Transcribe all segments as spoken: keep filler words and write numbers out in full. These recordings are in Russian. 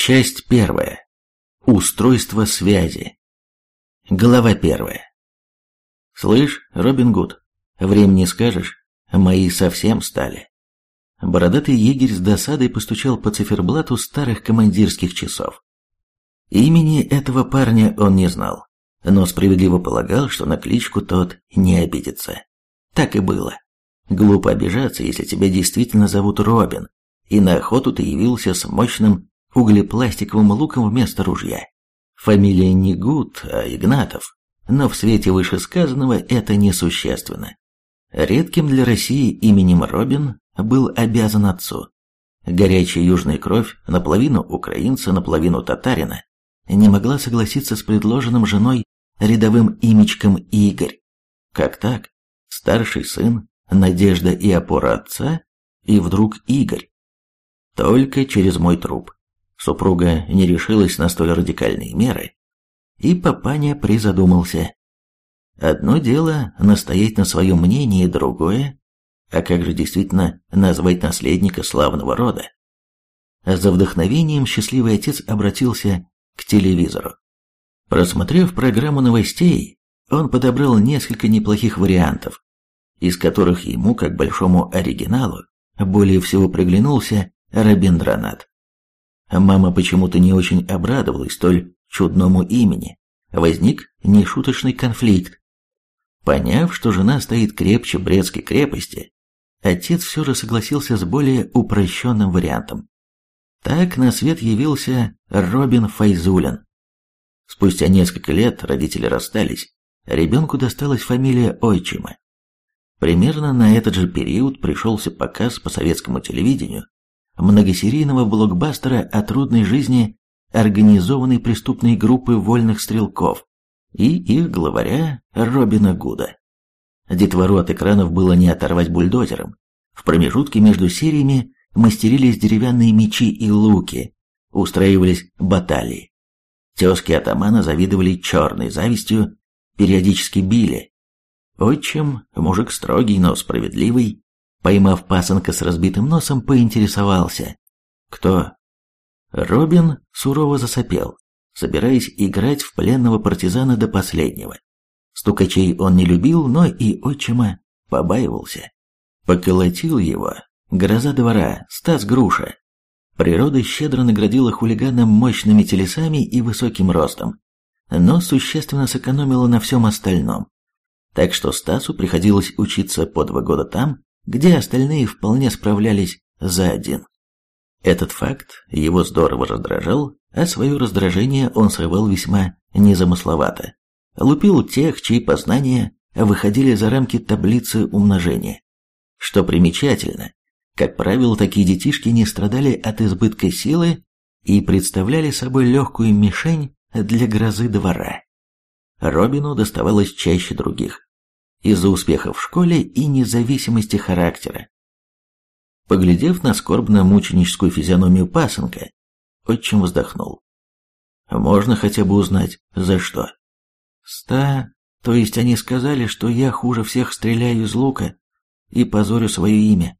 Часть первая. Устройство связи. Глава первая. «Слышь, Робин Гуд, время не скажешь, мои совсем стали». Бородатый егерь с досадой постучал по циферблату старых командирских часов. Имени этого парня он не знал, но справедливо полагал, что на кличку тот не обидится. Так и было. Глупо обижаться, если тебя действительно зовут Робин, и на охоту ты явился с мощным углепластиковым луком вместо ружья. Фамилия не Гуд, а Игнатов, но в свете вышесказанного это несущественно. Редким для России именем Робин был обязан отцу. Горячая южная кровь, наполовину украинца, наполовину татарина, не могла согласиться с предложенным женой рядовым имечком Игорь. Как так? Старший сын, надежда и опора отца, и вдруг Игорь. Только через мой труп. Супруга не решилась на столь радикальные меры, и папаня призадумался. Одно дело настоять на своем мнении, другое, а как же действительно назвать наследника славного рода? За вдохновением счастливый отец обратился к телевизору. Просмотрев программу новостей, он подобрал несколько неплохих вариантов, из которых ему, как большому оригиналу, более всего приглянулся Робиндранат. Мама почему-то не очень обрадовалась столь чудному имени. Возник нешуточный конфликт. Поняв, что жена стоит крепче Брестской крепости, отец все же согласился с более упрощенным вариантом. Так на свет явился Робин Файзулин. Спустя несколько лет родители расстались, ребенку досталась фамилия отчима. Примерно на этот же период пришелся показ по советскому телевидению многосерийного блокбастера о трудной жизни организованной преступной группы вольных стрелков и их главаря Робина Гуда. Детвору от экранов было не оторвать бульдозером. В промежутке между сериями мастерились деревянные мечи и луки, устраивались баталии. Тезки атамана завидовали черной завистью, периодически били. Отчим, мужик строгий, но справедливый, поймав пасынка с разбитым носом, поинтересовался. «Кто?» Робин сурово засопел, собираясь играть в пленного партизана до последнего. Стукачей он не любил, но и отчима побаивался. Поколотил его гроза двора, Стас Груша. Природа щедро наградила хулигана мощными телесами и высоким ростом, но существенно сэкономила на всем остальном. Так что Стасу приходилось учиться по два года там, где остальные вполне справлялись за один. Этот факт его здорово раздражал, а свое раздражение он срывал весьма незамысловато. Лупил тех, чьи познания выходили за рамки таблицы умножения. Что примечательно, как правило, такие детишки не страдали от избытка силы и представляли собой легкую мишень для грозы двора. Робину доставалось чаще других, из-за успехов в школе и независимости характера. Поглядев на скорбно-мученическую физиономию пасынка, отчим вздохнул. Можно хотя бы узнать, за что? Ста, то есть они сказали, что я хуже всех стреляю из лука и позорю свое имя.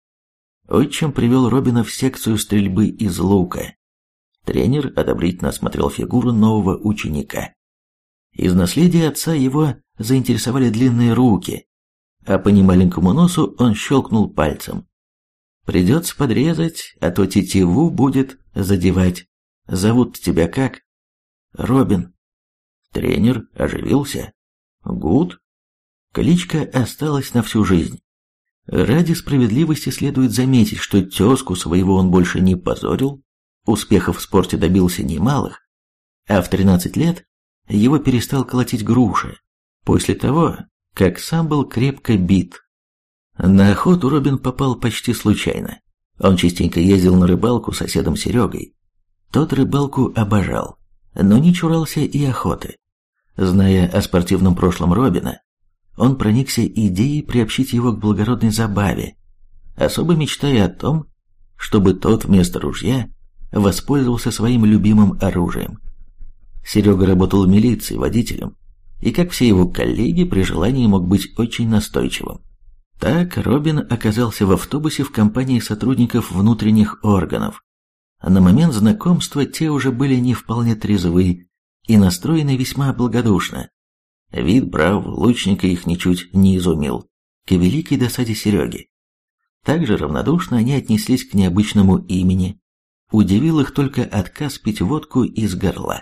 Отчим привел Робина в секцию стрельбы из лука. Тренер одобрительно осмотрел фигуру нового ученика. Из наследия отца его заинтересовали длинные руки, а по немаленькому носу он щелкнул пальцем. Придется подрезать, а то тетиву будет задевать. Зовут тебя как? Робин. Тренер оживился. Гуд? Кличка осталась на всю жизнь. Ради справедливости следует заметить, что тезку своего он больше не позорил, успехов в спорте добился немалых, а в тринадцать лет его перестал колотить Груша, после того, как сам был крепко бит. На охоту Робин попал почти случайно. Он частенько ездил на рыбалку с соседом Серегой. Тот рыбалку обожал, но не чурался и охоты. Зная о спортивном прошлом Робина, он проникся идеей приобщить его к благородной забаве, особо мечтая о том, чтобы тот вместо ружья воспользовался своим любимым оружием. Серега работал в милиции водителем, и, как все его коллеги, при желании мог быть очень настойчивым. Так Робин оказался в автобусе в компании сотрудников внутренних органов. На момент знакомства те уже были не вполне трезвы и настроены весьма благодушно. Вид бравого лучника их ничуть не изумил, к великой досаде Сереги. Также равнодушно они отнеслись к необычному имени. Удивил их только отказ пить водку из горла.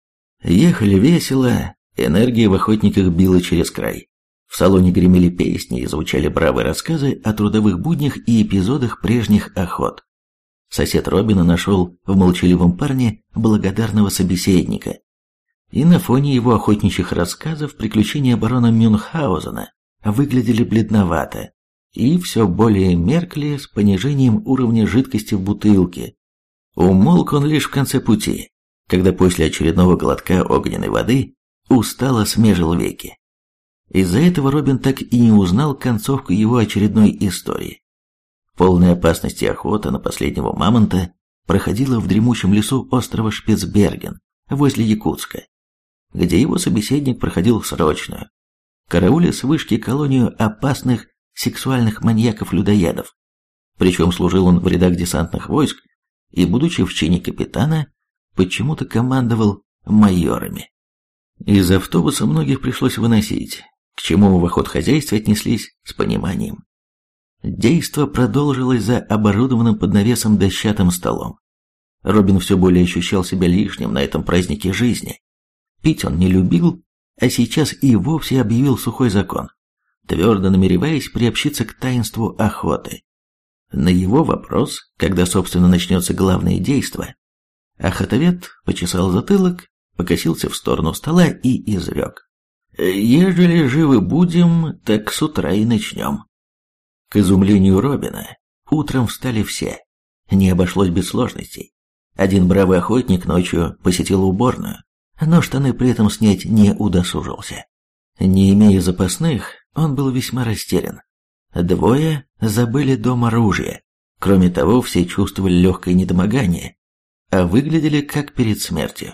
Ехали весело, энергия в охотниках била через край. В салоне гремели песни и звучали бравые рассказы о трудовых буднях и эпизодах прежних охот. Сосед Робина нашел в молчаливом парне благодарного собеседника. И на фоне его охотничьих рассказов приключения барона Мюнхгаузена выглядели бледновато и все более меркли с понижением уровня жидкости в бутылке. Умолк он лишь в конце пути, когда после очередного глотка огненной воды устало смежил веки. Из-за этого Робин так и не узнал концовку его очередной истории. Полная опасности охота на последнего мамонта проходила в дремучем лесу острова Шпицберген, возле Якутска, где его собеседник проходил срочную, карауля с вышки колонию опасных сексуальных маньяков-людоедов. Причем служил он в рядах десантных войск и, будучи в чине капитана, почему-то командовал майорами. Из автобуса многих пришлось выносить, к чему в охотхозяйстве отнеслись с пониманием. Действо продолжилось за оборудованным под навесом дощатым столом. Робин все более ощущал себя лишним на этом празднике жизни. Пить он не любил, а сейчас и вовсе объявил сухой закон, твердо намереваясь приобщиться к таинству охоты. На его вопрос, когда, собственно, начнется главное действо, охотовед почесал затылок, покосился в сторону стола и изрек: «Ежели живы будем, так с утра и начнем». К изумлению Робина, утром встали все. Не обошлось без сложностей. Один бравый охотник ночью посетил уборную, но штаны при этом снять не удосужился. Не имея запасных, он был весьма растерян. Двое забыли дома оружие. Кроме того, все чувствовали легкое недомогание, а выглядели как перед смертью.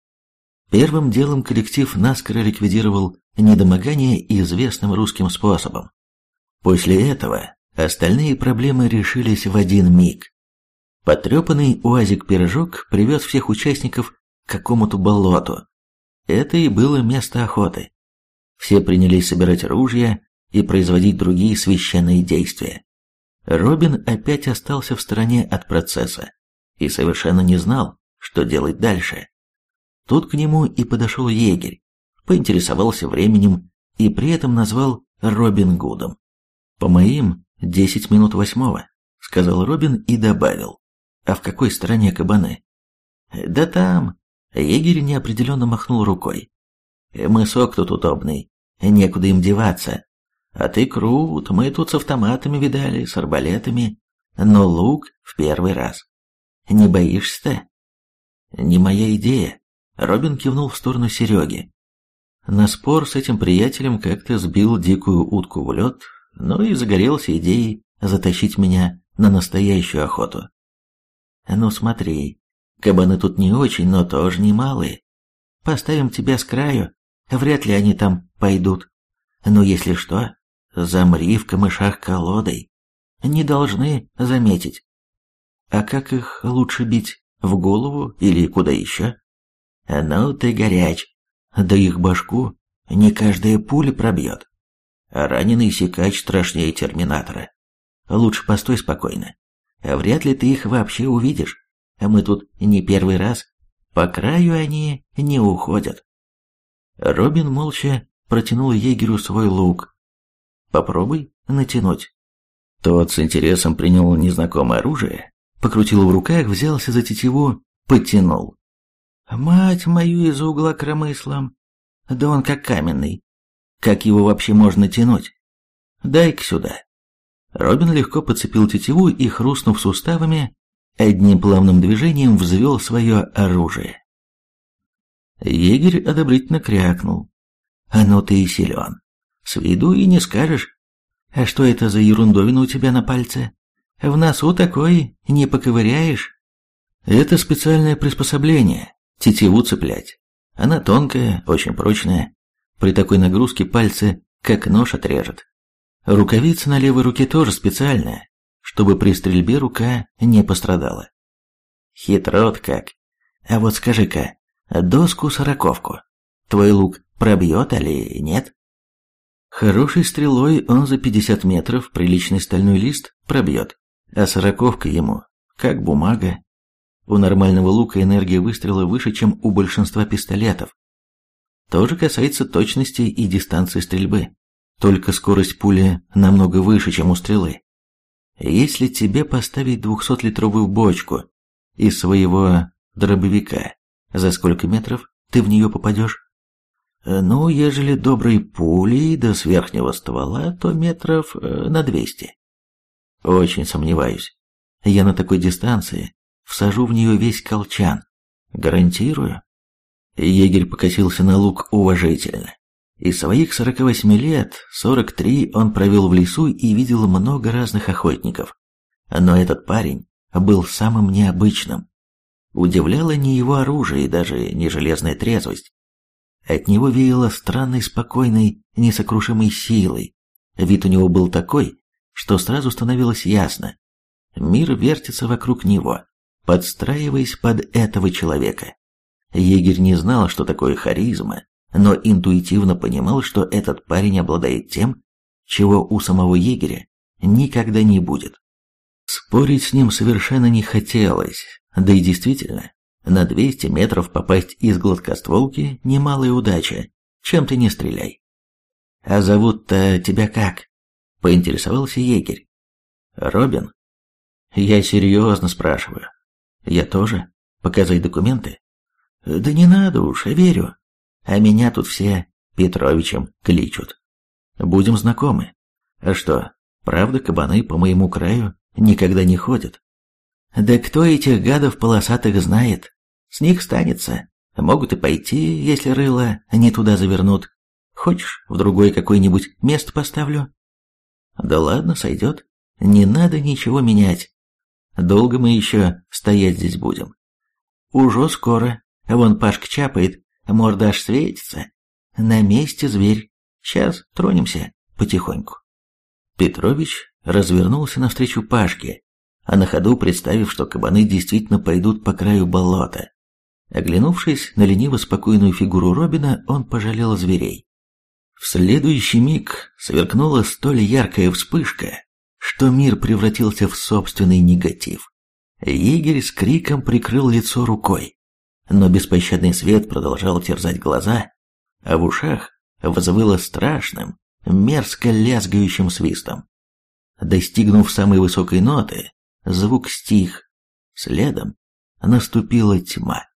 Первым делом коллектив наскоро ликвидировал недомогание известным русским способом. После этого остальные проблемы решились в один миг. Потрепанный УАЗик-пирожок привез всех участников к какому-то болоту. Это и было место охоты. Все принялись собирать ружья и производить другие священные действия. Робин опять остался в стороне от процесса и совершенно не знал, что делать дальше. Тут к нему и подошел егерь, поинтересовался временем и при этом назвал Робин Гудом. «По моим, десять минут восьмого», — сказал Робин и добавил: «А в какой стороне кабаны?» «Да там», — егерь неопределенно махнул рукой. «Мысок тут удобный, некуда им деваться. А ты крут, мы тут с автоматами видали, с арбалетами, но лук в первый раз. Не боишься-то?» «Не моя идея», — Робин кивнул в сторону Сереги. На спор с этим приятелем как-то сбил дикую утку в лед, но и загорелся идеей затащить меня на настоящую охоту. «Ну смотри, кабаны тут не очень, но тоже немалые. Поставим тебя с краю, вряд ли они там пойдут. Но если что, замри в камышах колодой. Не должны заметить. А как их лучше бить? В голову или куда еще?» «Ну ты горяч. Да их башку не каждая пуля пробьет. А раненый сикач страшнее терминатора. Лучше постой спокойно. Вряд ли ты их вообще увидишь. Мы тут не первый раз. По краю они не уходят». Робин молча протянул егерю свой лук. «Попробуй натянуть». Тот с интересом принял незнакомое оружие, покрутил в руках, взялся за тетиву, подтянул. «Мать мою из угла коромыслом! Да он как каменный. Как его вообще можно тянуть? Дай-ка сюда». Робин легко подцепил тетиву и, хрустнув суставами, одним плавным движением взвел свое оружие. Егерь одобрительно крякнул. «А ну ты и силен. С виду и не скажешь. А что это за ерундовина у тебя на пальце? В носу такой не поковыряешь». «Это специальное приспособление. Тетиву цеплять. Она тонкая, очень прочная. При такой нагрузке пальцы как нож отрежет. Рукавица на левой руке тоже специальная, чтобы при стрельбе рука не пострадала. Хитрот как. А вот скажи-ка, доску-сороковку твой лук пробьет или нет? Хорошей стрелой он за пятьдесят метров приличный стальной лист пробьет, а сороковка ему, как бумага. У нормального лука энергия выстрела выше, чем у большинства пистолетов. То же касается точности и дистанции стрельбы. Только скорость пули намного выше, чем у стрелы. Если тебе поставить двухсотлитровую бочку из своего дробовика, за сколько метров ты в нее попадешь? Ну, ежели доброй пулей до с верхнего ствола, то метров на двести. Очень сомневаюсь. Я на такой дистанции всажу в нее весь колчан. Гарантирую. Егерь покосился на лук уважительно. Из своих сорока восьми лет, сорок три он провел в лесу и видел много разных охотников. Но этот парень был самым необычным. Удивляло не его оружие и даже не железная трезвость. От него веяло странной, спокойной, несокрушимой силой. Вид у него был такой, что сразу становилось ясно. Мир вертится вокруг него, подстраиваясь под этого человека. Егерь не знал, что такое харизма, но интуитивно понимал, что этот парень обладает тем, чего у самого егеря никогда не будет. Спорить с ним совершенно не хотелось, да и действительно, на двести метров попасть из гладкостволки – немалая удача, чем ты не стреляй. «А зовут-то тебя как?» – поинтересовался егерь. «Робин?» «Я серьезно спрашиваю». «Я тоже? Показать документы?» «Да не надо уж, я верю. А меня тут все Петровичем кличут. Будем знакомы. А что, правда кабаны по моему краю никогда не ходят?» «Да кто этих гадов полосатых знает? С них станется. Могут и пойти, если рыло не туда завернут. Хочешь, в другое какое-нибудь место поставлю?» «Да ладно, сойдет. Не надо ничего менять. Долго мы еще стоять здесь будем?» «Уже скоро. Вон Пашка чапает, морда аж светится. На месте зверь. Сейчас тронемся потихоньку». Петрович развернулся навстречу Пашке, а на ходу представив, что кабаны действительно пойдут по краю болота. Оглянувшись на лениво-спокойную фигуру Робина, он пожалел зверей. В следующий миг сверкнула столь яркая вспышка, что мир превратился в собственный негатив. Егерь с криком прикрыл лицо рукой, но беспощадный свет продолжал терзать глаза, а в ушах взвыло страшным, мерзко лязгающим свистом. Достигнув самой высокой ноты, звук стих, следом наступила тьма.